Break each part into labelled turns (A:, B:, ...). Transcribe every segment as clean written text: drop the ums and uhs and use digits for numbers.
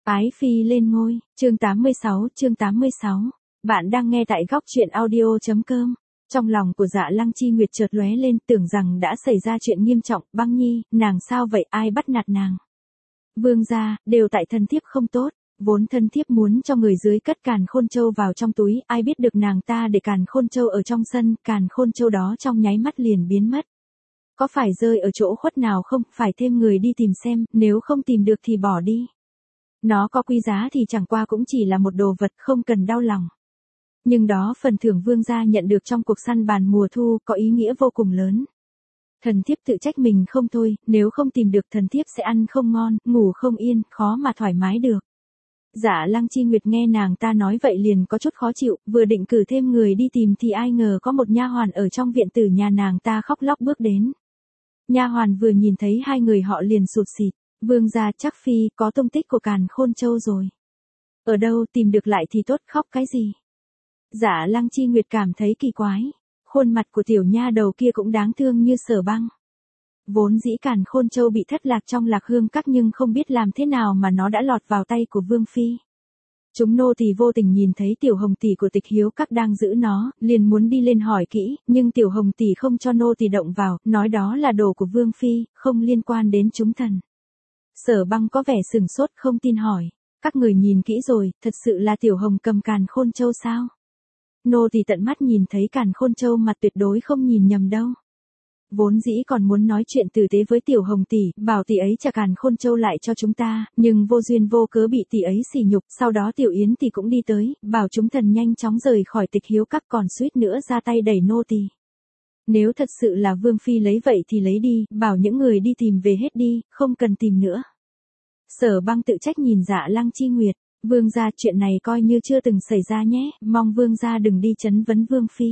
A: Ái Phi lên ngôi, chương 86. Bạn đang nghe tại góc truyện audio.com. Trong lòng của Dạ Lăng Chi Nguyệt chợt lóe lên, tưởng rằng đã xảy ra chuyện nghiêm trọng. Băng Nhi, nàng sao vậy, ai bắt nạt nàng? Vương gia, đều tại thân thiếp không tốt. Vốn thân thiếp muốn cho người dưới cất càn khôn châu vào trong túi, ai biết được nàng ta để càn khôn châu ở trong sân, càn khôn châu đó trong nháy mắt liền biến mất. Có phải rơi ở chỗ khuất nào không, phải thêm người đi tìm xem, nếu không tìm được thì bỏ đi. Nó có quý giá thì chẳng qua cũng chỉ là một đồ vật, không cần đau lòng. Nhưng đó phần thưởng vương gia nhận được trong cuộc săn bàn mùa thu có ý nghĩa vô cùng lớn. Thần thiếp tự trách mình không thôi, nếu không tìm được thần thiếp sẽ ăn không ngon, ngủ không yên, khó mà thoải mái được. Dạ Lăng Chi Nguyệt nghe nàng ta nói vậy liền có chút khó chịu, vừa định cử thêm người đi tìm thì ai ngờ có một nha hoàn ở trong viện tử nhà nàng ta khóc lóc bước đến. Nha hoàn vừa nhìn thấy hai người họ liền sụt sịt. Vương gia, chắc phi có tung tích của càn khôn châu rồi. Ở đâu, tìm được lại thì tốt, khóc cái gì? Dạ Lăng Chi Nguyệt cảm thấy kỳ quái. Khuôn mặt của tiểu nha đầu kia cũng đáng thương như Sở Băng. Vốn dĩ càn khôn châu bị thất lạc trong Lạc Hương Các nhưng không biết làm thế nào mà nó đã lọt vào tay của Vương phi. Chúng nô tỳ vô tình nhìn thấy tiểu hồng tỷ của Tịch Hiếu Các đang giữ nó, liền muốn đi lên hỏi kỹ, nhưng tiểu hồng tỷ không cho nô tỳ động vào, nói đó là đồ của Vương phi, không liên quan đến chúng thần. Sở Băng có vẻ sửng sốt không tin hỏi, các người nhìn kỹ rồi, thật sự là tiểu hồng cầm càn khôn châu sao? Nô tỳ tận mắt nhìn thấy càn khôn châu mà tuyệt đối không nhìn nhầm đâu. Vốn dĩ còn muốn nói chuyện tử tế với tiểu hồng tỷ, bảo tỷ ấy trả càn khôn châu lại cho chúng ta, nhưng vô duyên vô cớ bị tỷ ấy sỉ nhục, sau đó tiểu yến tỷ cũng đi tới, bảo chúng thần nhanh chóng rời khỏi Tịch Hiếu Các, còn suýt nữa ra tay đẩy nô tỳ. Nếu thật sự là Vương phi lấy vậy thì lấy đi, bảo những người đi tìm về hết đi, không cần tìm nữa. Sở Băng tự trách nhìn Dạ Lăng Chi Nguyệt, vương gia, chuyện này coi như chưa từng xảy ra nhé, mong vương gia đừng đi trấn vấn Vương phi.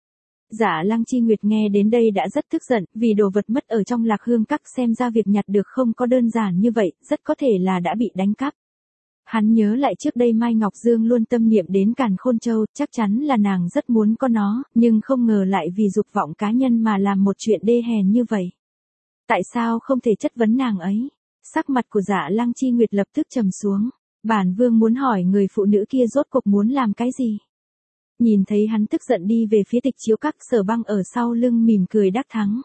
A: Dạ Lăng Chi Nguyệt nghe đến đây đã rất tức giận, vì đồ vật mất ở trong Lạc Hương Các xem ra việc nhặt được không có đơn giản như vậy, rất có thể là đã bị đánh cắp. Hắn nhớ lại trước đây Mai Ngọc Dương luôn tâm niệm đến càn khôn châu, chắc chắn là nàng rất muốn có nó, nhưng không ngờ lại vì dục vọng cá nhân mà làm một chuyện đê hèn như vậy. Tại sao không thể chất vấn nàng ấy? Sắc mặt của Dạ Lăng Chi Nguyệt lập tức trầm xuống. Bản vương muốn hỏi người phụ nữ kia rốt cuộc muốn làm cái gì? Nhìn thấy hắn tức giận đi về phía Tịch Chiếu Các, Sở Băng ở sau lưng mỉm cười đắc thắng.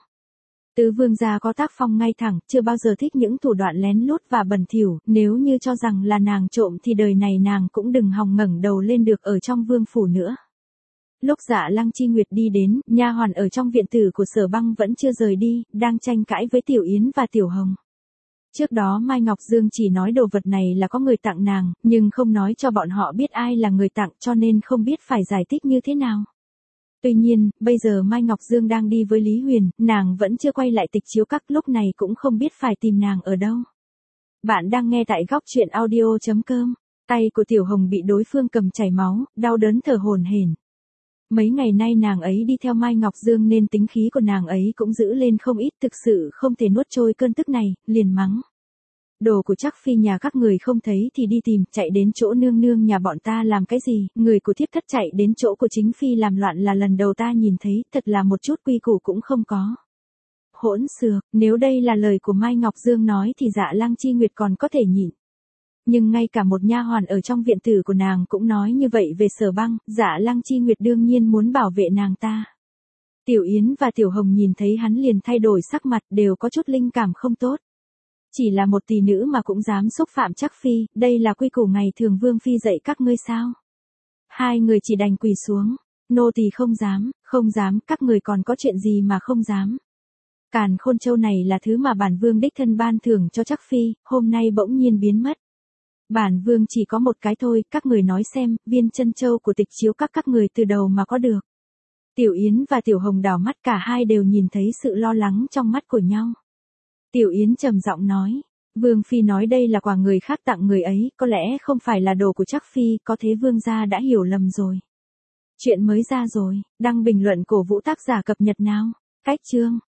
A: Tứ vương gia có tác phong ngay thẳng, chưa bao giờ thích những thủ đoạn lén lút và bẩn thỉu, nếu như cho rằng là nàng trộm thì đời này nàng cũng đừng hòng ngẩng đầu lên được ở trong vương phủ nữa. Lúc Dạ Lăng Chi Nguyệt đi đến, nha hoàn ở trong viện tử của Sở Băng vẫn chưa rời đi, đang tranh cãi với Tiểu Yến và Tiểu Hồng. Trước đó Mai Ngọc Dương chỉ nói đồ vật này là có người tặng nàng, nhưng không nói cho bọn họ biết ai là người tặng, cho nên không biết phải giải thích như thế nào. Tuy nhiên, bây giờ Mai Ngọc Dương đang đi với Lý Huyền, nàng vẫn chưa quay lại Tịch Chiếu Các, lúc này cũng không biết phải tìm nàng ở đâu. Bạn đang nghe tại góc truyện audio.com. Tay của Tiểu Hồng bị đối phương cầm chảy máu, đau đớn thở hổn hển. Mấy ngày nay nàng ấy đi theo Mai Ngọc Dương nên tính khí của nàng ấy cũng giữ lên không ít, thực sự không thể nuốt trôi cơn tức này, liền mắng. Đồ của chắc phi nhà các người không thấy thì đi tìm, chạy đến chỗ nương nương nhà bọn ta làm cái gì, người của thiếp thất chạy đến chỗ của chính phi làm loạn là lần đầu ta nhìn thấy, thật là một chút quy củ cũng không có. Hỗn xược, nếu đây là lời của Mai Ngọc Dương nói thì Dạ Lăng Chi Nguyệt còn có thể nhịn. Nhưng ngay cả một nha hoàn ở trong viện tử của nàng cũng nói như vậy về Sở Băng, Dạ Lăng Chi Nguyệt đương nhiên muốn bảo vệ nàng ta. Tiểu Yến và Tiểu Hồng nhìn thấy hắn liền thay đổi sắc mặt, đều có chút linh cảm không tốt. Chỉ là một tỷ nữ mà cũng dám xúc phạm chắc phi, đây là quy củ ngày thường Vương phi dạy các ngươi sao? Hai người chỉ đành quỳ xuống, nô tỳ không dám, các người còn có chuyện gì mà không dám? Càn khôn châu này là thứ mà bản vương đích thân ban thưởng cho chắc phi, hôm nay bỗng nhiên biến mất. Bản vương chỉ có một cái thôi, các người nói xem, viên chân châu của Tịch Chiếu các người từ đầu mà có được. Tiểu Yến và Tiểu Hồng đảo mắt, cả hai đều nhìn thấy sự lo lắng trong mắt của nhau. Tiểu Yến trầm giọng nói, Vương phi nói đây là quà người khác tặng người ấy, có lẽ không phải là đồ của chắc phi, có thế vương gia đã hiểu lầm rồi. Chuyện mới ra rồi, đăng bình luận cổ vũ tác giả cập nhật nào. Cách chương